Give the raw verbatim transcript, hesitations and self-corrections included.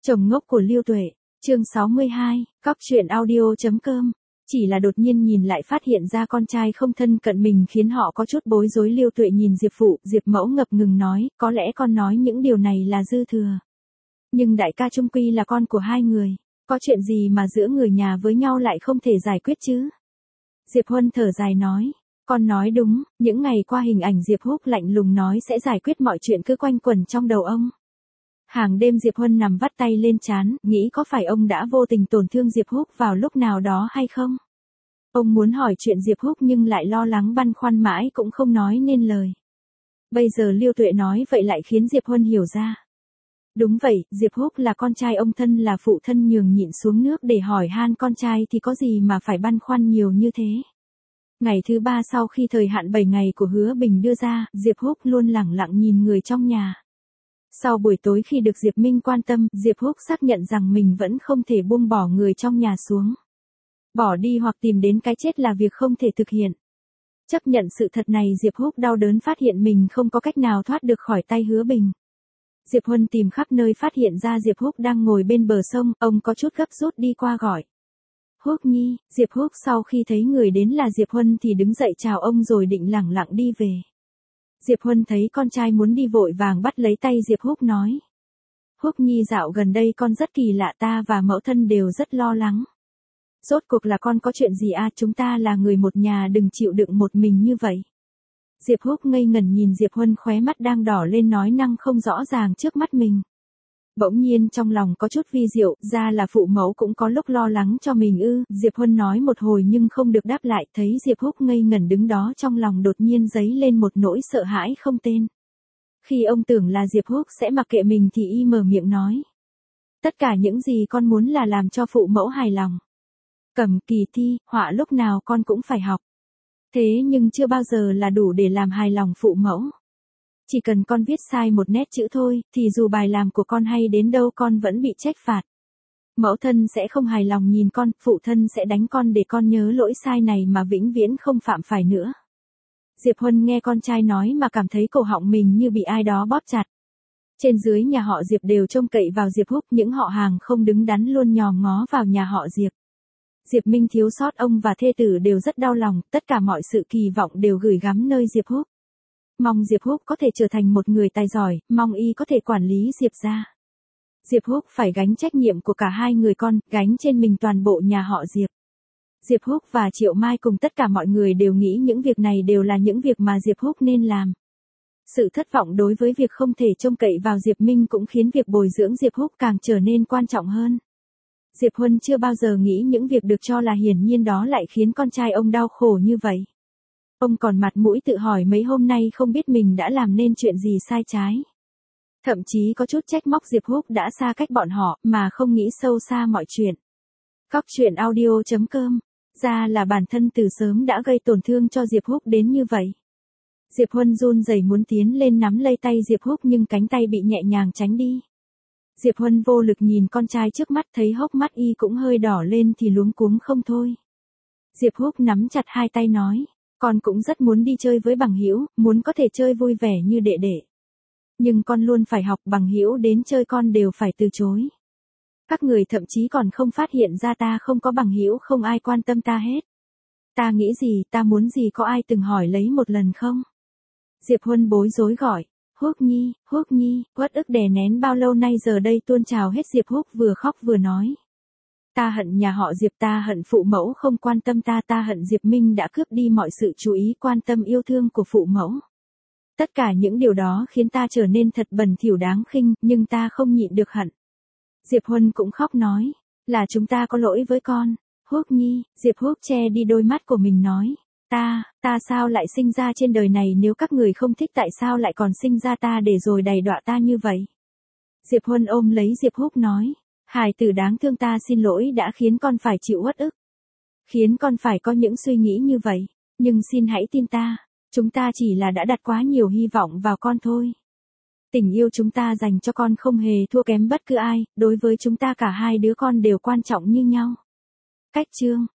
Chồng ngốc của Lưu Tuệ, chương sáu mươi hai, cóc truyện audio.com. Chỉ là đột nhiên nhìn lại phát hiện ra con trai không thân cận mình khiến họ có chút bối rối. Lưu Tuệ nhìn Diệp Phụ, Diệp Mẫu ngập ngừng nói, có lẽ con nói những điều này là dư thừa. Nhưng đại ca chung quy là con của hai người, có chuyện gì mà giữa người nhà với nhau lại không thể giải quyết chứ? Diệp Huân thở dài nói, con nói đúng, những ngày qua hình ảnh Diệp Húc lạnh lùng nói sẽ giải quyết mọi chuyện cứ quanh quẩn trong đầu ông. Hàng đêm Diệp Huân nằm vắt tay lên trán, nghĩ có phải ông đã vô tình tổn thương Diệp Húc vào lúc nào đó hay không? Ông muốn hỏi chuyện Diệp Húc nhưng lại lo lắng băn khoăn mãi cũng không nói nên lời. Bây giờ Lưu Tuệ nói vậy lại khiến Diệp Huân hiểu ra. Đúng vậy, Diệp Húc là con trai ông, thân là phụ thân nhường nhịn xuống nước để hỏi han con trai thì có gì mà phải băn khoăn nhiều như thế. Ngày thứ ba sau khi thời hạn bảy ngày của Hứa Bình đưa ra, Diệp Húc luôn lẳng lặng nhìn người trong nhà. Sau buổi tối khi được Diệp Minh quan tâm, Diệp Húc xác nhận rằng mình vẫn không thể buông bỏ người trong nhà xuống. Bỏ đi hoặc tìm đến cái chết là việc không thể thực hiện. Chấp nhận sự thật này, Diệp Húc đau đớn phát hiện mình không có cách nào thoát được khỏi tay Hứa Bình. Diệp Huân tìm khắp nơi phát hiện ra Diệp Húc đang ngồi bên bờ sông, ông có chút gấp rút đi qua gọi. Húc Nhi, Diệp Húc sau khi thấy người đến là Diệp Huân thì đứng dậy chào ông rồi định lẳng lặng đi về. Diệp Huân thấy con trai muốn đi vội vàng bắt lấy tay Diệp Húc nói. Húc Nhi, dạo gần đây con rất kỳ lạ, ta và mẫu thân đều rất lo lắng. Rốt cuộc là con có chuyện gì à, chúng ta là người một nhà, đừng chịu đựng một mình như vậy. Diệp Húc ngây ngẩn nhìn Diệp Huân, khóe mắt đang đỏ lên nói năng không rõ ràng trước mắt mình. Bỗng nhiên trong lòng có chút vi diệu, ra là phụ mẫu cũng có lúc lo lắng cho mình ư. Diệp Huân nói một hồi nhưng không được đáp lại, thấy Diệp Húc ngây ngẩn đứng đó trong lòng đột nhiên dấy lên một nỗi sợ hãi không tên. Khi ông tưởng là Diệp Húc sẽ mặc kệ mình thì y mở miệng nói. Tất cả những gì con muốn là làm cho phụ mẫu hài lòng. Cầm kỳ thi, họa lúc nào con cũng phải học. Thế nhưng chưa bao giờ là đủ để làm hài lòng phụ mẫu. Chỉ cần con viết sai một nét chữ thôi, thì dù bài làm của con hay đến đâu con vẫn bị trách phạt. Mẫu thân sẽ không hài lòng nhìn con, phụ thân sẽ đánh con để con nhớ lỗi sai này mà vĩnh viễn không phạm phải nữa. Diệp Huân nghe con trai nói mà cảm thấy cổ họng mình như bị ai đó bóp chặt. Trên dưới nhà họ Diệp đều trông cậy vào Diệp Húc, những họ hàng không đứng đắn luôn nhòm ngó vào nhà họ Diệp. Diệp Minh thiếu sót ông và thê tử đều rất đau lòng, tất cả mọi sự kỳ vọng đều gửi gắm nơi Diệp Húc. Mong Diệp Húc có thể trở thành một người tài giỏi, mong y có thể quản lý Diệp gia. Diệp Húc phải gánh trách nhiệm của cả hai người con, gánh trên mình toàn bộ nhà họ Diệp. Diệp Húc và Triệu Mai cùng tất cả mọi người đều nghĩ những việc này đều là những việc mà Diệp Húc nên làm. Sự thất vọng đối với việc không thể trông cậy vào Diệp Minh cũng khiến việc bồi dưỡng Diệp Húc càng trở nên quan trọng hơn. Diệp Huân chưa bao giờ nghĩ những việc được cho là hiển nhiên đó lại khiến con trai ông đau khổ như vậy. Ông còn mặt mũi tự hỏi mấy hôm nay không biết mình đã làm nên chuyện gì sai trái. Thậm chí có chút trách móc Diệp Húc đã xa cách bọn họ mà không nghĩ sâu xa mọi chuyện. Cóc truyện audio.com. Ra là bản thân từ sớm đã gây tổn thương cho Diệp Húc đến như vậy. Diệp Huân run rẩy muốn tiến lên nắm lấy tay Diệp Húc nhưng cánh tay bị nhẹ nhàng tránh đi. Diệp Huân vô lực nhìn con trai trước mắt, thấy hốc mắt y cũng hơi đỏ lên thì luống cuống không thôi. Diệp Húc nắm chặt hai tay nói, con cũng rất muốn đi chơi với bằng hữu, muốn có thể chơi vui vẻ như đệ đệ. Nhưng con luôn phải học, bằng hữu đến chơi con đều phải từ chối. Các người thậm chí còn không phát hiện ra ta không có bằng hữu, không ai quan tâm ta hết. Ta nghĩ gì, ta muốn gì, có ai từng hỏi lấy một lần không? Diệp Huân bối rối gọi. Húc Nhi, Húc Nhi, uất ức đè nén bao lâu nay giờ đây tuôn trào hết. Diệp Húc vừa khóc vừa nói. Ta hận nhà họ Diệp, ta hận phụ mẫu không quan tâm ta, ta hận Diệp Minh đã cướp đi mọi sự chú ý quan tâm yêu thương của phụ mẫu. Tất cả những điều đó khiến ta trở nên thật bẩn thỉu đáng khinh, nhưng ta không nhịn được hận. Diệp Huân cũng khóc nói, là chúng ta có lỗi với con. Húc Nhi, Diệp Húc che đi đôi mắt của mình nói. Ta, ta sao lại sinh ra trên đời này, nếu các người không thích tại sao lại còn sinh ra ta để rồi đày đọa ta như vậy? Diệp Huân ôm lấy Diệp Húc nói, hài tử đáng thương, ta xin lỗi đã khiến con phải chịu uất ức. Khiến con phải có những suy nghĩ như vậy, nhưng xin hãy tin ta, chúng ta chỉ là đã đặt quá nhiều hy vọng vào con thôi. Tình yêu chúng ta dành cho con không hề thua kém bất cứ ai, đối với chúng ta cả hai đứa con đều quan trọng như nhau. Cách chương